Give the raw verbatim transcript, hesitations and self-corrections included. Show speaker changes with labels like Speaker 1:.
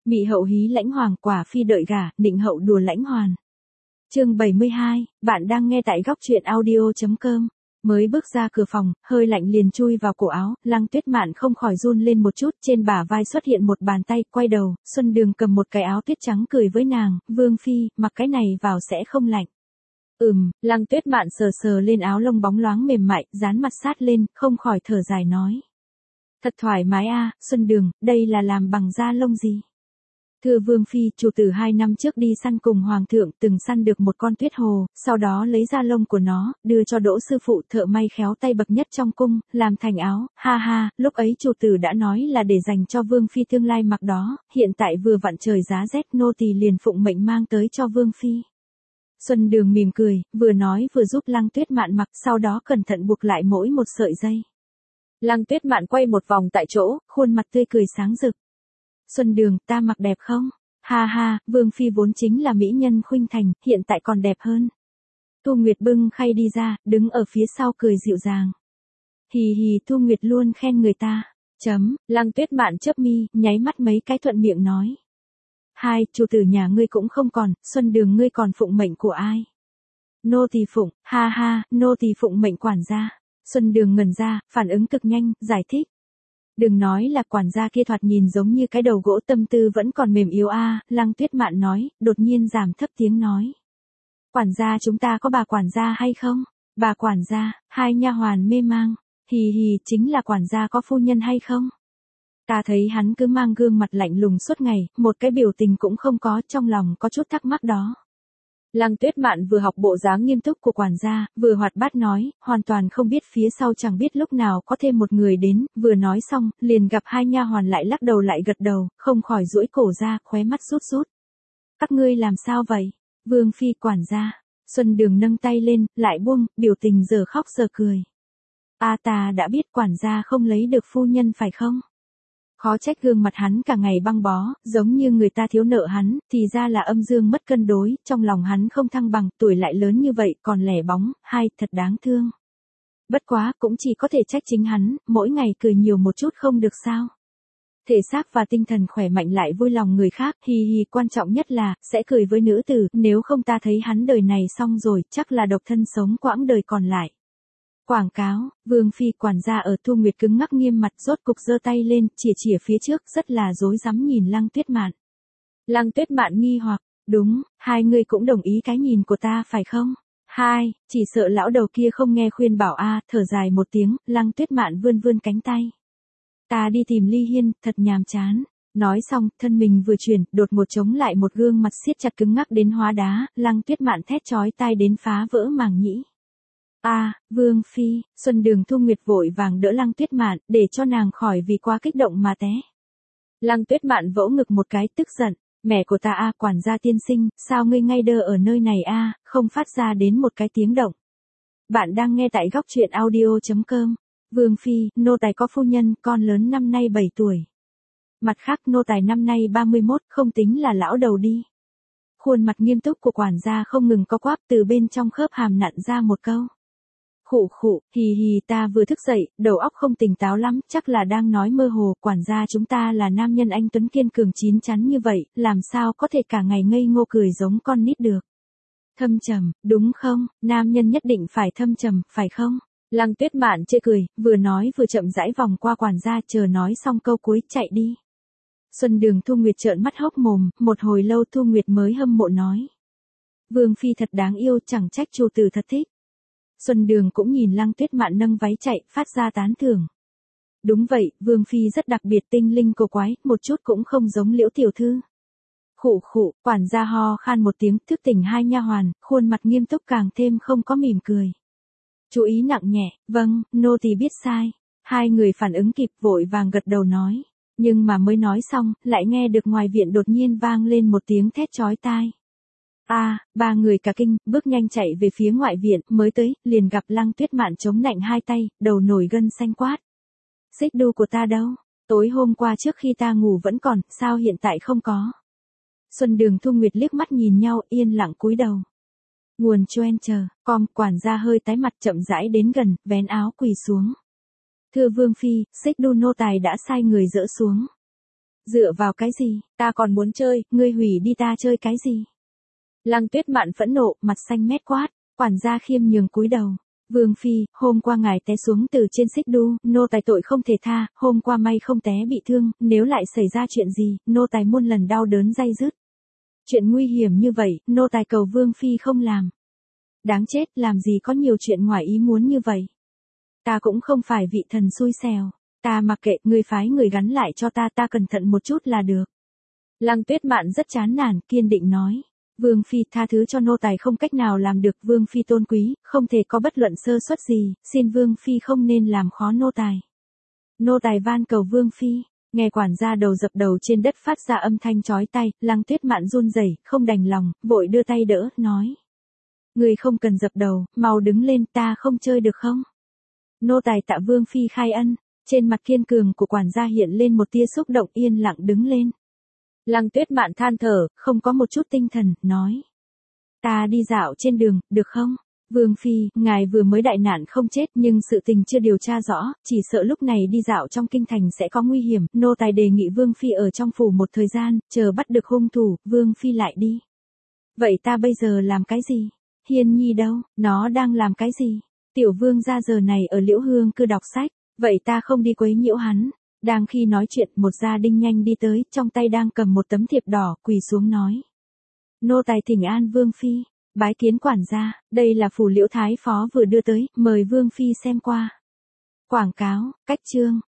Speaker 1: Mị hậu hí lãnh hoàng, quả phi đợi gả, nịnh hậu đùa lãnh hoàn. Chương bảy mươi hai, bạn đang nghe tại góc truyện audio chấm com. Mới bước ra cửa phòng, hơi lạnh liền chui vào cổ áo, Lăng Tuyết Mạn không khỏi run lên một chút, trên bả vai xuất hiện một bàn tay, quay đầu, Xuân Đường cầm một cái áo tuyết trắng cười với nàng, Vương phi, mặc cái này vào sẽ không lạnh. Ừm, Lăng Tuyết Mạn sờ sờ lên áo lông bóng loáng mềm mại, dán mặt sát lên, không khỏi thở dài nói. Thật thoải mái a, Xuân Đường, đây là làm bằng da lông gì? Thưa Vương phi, chủ tử hai năm trước đi săn cùng hoàng thượng, từng săn được một con tuyết hồ, sau đó lấy da lông của nó, đưa cho Đỗ sư phụ thợ may khéo tay bậc nhất trong cung, làm thành áo, ha ha, lúc ấy chủ tử đã nói là để dành cho Vương phi tương lai mặc đó, hiện tại vừa vặn trời giá rét, nô tỳ liền phụng mệnh mang tới cho Vương phi. Xuân Đường mỉm cười, vừa nói vừa giúp Lăng Tuyết Mạn mặc, sau đó cẩn thận buộc lại mỗi một sợi dây. Lăng Tuyết Mạn quay một vòng tại chỗ, khuôn mặt tươi cười sáng rực. Xuân Đường, ta mặc đẹp không? Ha ha, Vương phi vốn chính là mỹ nhân khuynh thành, hiện tại còn đẹp hơn. Thu Nguyệt bưng khay đi ra, đứng ở phía sau cười dịu dàng. Hì hì, Thu Nguyệt luôn khen người ta. Chấm, Lăng Tuyết Mạn chớp mi, nháy mắt mấy cái thuận miệng nói. Hai, chủ tử nhà ngươi cũng không còn, Xuân Đường ngươi còn phụng mệnh của ai? Nô tỳ phụng, ha ha, nô tỳ phụng mệnh quản gia. Xuân Đường ngẩn ra, phản ứng cực nhanh, giải thích. Đừng nói là quản gia kia thoạt nhìn giống như cái đầu gỗ, tâm tư vẫn còn mềm yếu a, à, Lăng Tuyết Mạn nói, đột nhiên giảm thấp tiếng nói. Quản gia chúng ta có bà quản gia hay không? Bà quản gia, hai nha hoàn mê mang, hì hì, chính là quản gia có phu nhân hay không? Ta thấy hắn cứ mang gương mặt lạnh lùng suốt ngày, một cái biểu tình cũng không có, trong lòng có chút thắc mắc đó. Lăng Tuyết Mạn vừa học bộ dáng nghiêm túc của quản gia, vừa hoạt bát nói, hoàn toàn không biết phía sau chẳng biết lúc nào có thêm một người đến, vừa nói xong, liền gặp hai nha hoàn lại lắc đầu lại gật đầu, không khỏi duỗi cổ ra, khóe mắt rút rút. Các ngươi làm sao vậy? Vương phi, quản gia. Xuân Đường nâng tay lên, lại buông, biểu tình giờ khóc giờ cười. A ta đã biết quản gia không lấy được phu nhân phải không? Khó trách gương mặt hắn cả ngày băng bó, giống như người ta thiếu nợ hắn, thì ra là âm dương mất cân đối, trong lòng hắn không thăng bằng, tuổi lại lớn như vậy, còn lẻ bóng, hai, thật đáng thương. Bất quá, cũng chỉ có thể trách chính hắn, mỗi ngày cười nhiều một chút không được sao. Thể xác và tinh thần khỏe mạnh lại vui lòng người khác, hì hì, quan trọng nhất là, sẽ cười với nữ tử, nếu không ta thấy hắn đời này xong rồi, chắc là độc thân sống quãng đời còn lại. Quảng cáo, Vương phi, quản gia ở Thu Nguyệt cứng ngắc nghiêm mặt, rốt cục giơ tay lên, chìa chìa phía trước, rất là rối rắm nhìn Lăng Tuyết Mạn. Lăng Tuyết Mạn nghi hoặc, đúng, hai người cũng đồng ý cái nhìn của ta phải không? Hai, chỉ sợ lão đầu kia không nghe khuyên bảo a, à, thở dài một tiếng, Lăng Tuyết Mạn vươn vươn cánh tay. Ta đi tìm Ly Hiên, thật nhàm chán. Nói xong, thân mình vừa chuyển, đột một chống lại một gương mặt siết chặt cứng ngắc đến hóa đá, Lăng Tuyết Mạn thét chói tai đến phá vỡ màng nhĩ. A, à, Vương phi, Xuân Đường Thu Nguyệt vội vàng đỡ Lăng Tuyết Mạn, để cho nàng khỏi vì quá kích động mà té. Lăng Tuyết Mạn vỗ ngực một cái, tức giận, mẹ của ta a, à, quản gia tiên sinh, sao ngươi ngay đơ ở nơi này a, à, không phát ra đến một cái tiếng động. Bạn đang nghe tại góc truyện audio chấm com. Vương phi, nô tài có phu nhân, con lớn năm nay bảy tuổi. Mặt khác nô tài năm nay ba mươi mốt, không tính là lão đầu đi. Khuôn mặt nghiêm túc của quản gia không ngừng co quắp, từ bên trong khớp hàm nặn ra một câu. Khụ khụ, hì hì, ta vừa thức dậy, đầu óc không tỉnh táo lắm, chắc là đang nói mơ hồ, quản gia chúng ta là nam nhân anh tuấn kiên cường chín chắn như vậy, làm sao có thể cả ngày ngây ngô cười giống con nít được. Thâm trầm, đúng không, nam nhân nhất định phải thâm trầm, phải không? Lăng Tuyết Mạn chê cười, vừa nói vừa chậm rãi vòng qua quản gia, chờ nói xong câu cuối, chạy đi. Xuân Đường Thu Nguyệt trợn mắt hốc mồm, một hồi lâu Thu Nguyệt mới hâm mộ nói. Vương phi thật đáng yêu, chẳng trách chủ tử thật thích. Xuân Đường cũng nhìn Lăng Tuyết Mạn nâng váy chạy, phát ra tán thưởng. Đúng vậy, Vương phi rất đặc biệt, tinh linh cổ quái, một chút cũng không giống Liễu tiểu thư. Khụ khụ, quản gia ho khan một tiếng, thức tỉnh hai nha hoàn, khuôn mặt nghiêm túc càng thêm không có mỉm cười. Chú ý nặng nhẹ, vâng, nô tỳ biết sai. Hai người phản ứng kịp vội vàng gật đầu nói. Nhưng mà mới nói xong, lại nghe được ngoài viện đột nhiên vang lên một tiếng thét chói tai. A, à, ba người cả kinh, bước nhanh chạy về phía ngoại viện, mới tới, liền gặp Lăng Tuyết Mạn chống nạnh hai tay, đầu nổi gân xanh quát. Xích đu của ta đâu? Tối hôm qua trước khi ta ngủ vẫn còn, sao hiện tại không có? Xuân Đường Thu Nguyệt liếc mắt nhìn nhau, yên lặng cúi đầu. Nguồn choen chờ, com, quản gia hơi tái mặt chậm rãi đến gần, vén áo quỳ xuống. Thưa Vương phi, xích đu nô tài đã sai người dỡ xuống. Dựa vào cái gì, ta còn muốn chơi, ngươi hủy đi ta chơi cái gì? Lăng Tuyết Mạn phẫn nộ, mặt xanh mét quát, quản gia khiêm nhường cúi đầu. Vương phi, hôm qua ngài té xuống từ trên xích đu, nô tài tội không thể tha, hôm qua may không té bị thương, nếu lại xảy ra chuyện gì, nô tài muôn lần đau đớn day dứt. Chuyện nguy hiểm như vậy, nô tài cầu Vương phi không làm. Đáng chết, làm gì có nhiều chuyện ngoài ý muốn như vậy. Ta cũng không phải vị thần xui xẻo, ta mặc kệ, ngươi phái người gắn lại cho ta, ta cẩn thận một chút là được. Lăng Tuyết Mạn rất chán nản, kiên định nói. Vương phi, tha thứ cho nô tài không cách nào làm được, Vương phi tôn quý, không thể có bất luận sơ suất gì, xin Vương phi không nên làm khó nô tài. Nô tài van cầu Vương phi. Nghe quản gia đầu dập đầu trên đất phát ra âm thanh chói tai, Lăng Tuyết Mạn run rẩy, không đành lòng, vội đưa tay đỡ, nói: "Ngươi không cần dập đầu, mau đứng lên, ta không chơi được không?" Nô tài tạ Vương phi khai ân. Trên mặt kiên cường của quản gia hiện lên một tia xúc động, yên lặng đứng lên. Lăng Tuyết Mạn than thở, không có một chút tinh thần, nói: "Ta đi dạo trên đường, được không? Vương phi, ngài vừa mới đại nạn không chết, nhưng sự tình chưa điều tra rõ, chỉ sợ lúc này đi dạo trong kinh thành sẽ có nguy hiểm, nô tài đề nghị Vương phi ở trong phủ một thời gian, chờ bắt được hung thủ, Vương phi lại đi." Vậy ta bây giờ làm cái gì? Hiên Nhi đâu, nó đang làm cái gì? Tiểu Vương gia giờ này ở Liễu Hương cư đọc sách, vậy ta không đi quấy nhiễu hắn. Đang khi nói chuyện, một gia đình nhanh đi tới, trong tay đang cầm một tấm thiệp đỏ, quỳ xuống nói: "Nô tài thỉnh an Vương phi, bái kiến quản gia, đây là phủ Liễu thái phó vừa đưa tới, mời Vương phi xem qua." Quảng cáo, cách chương.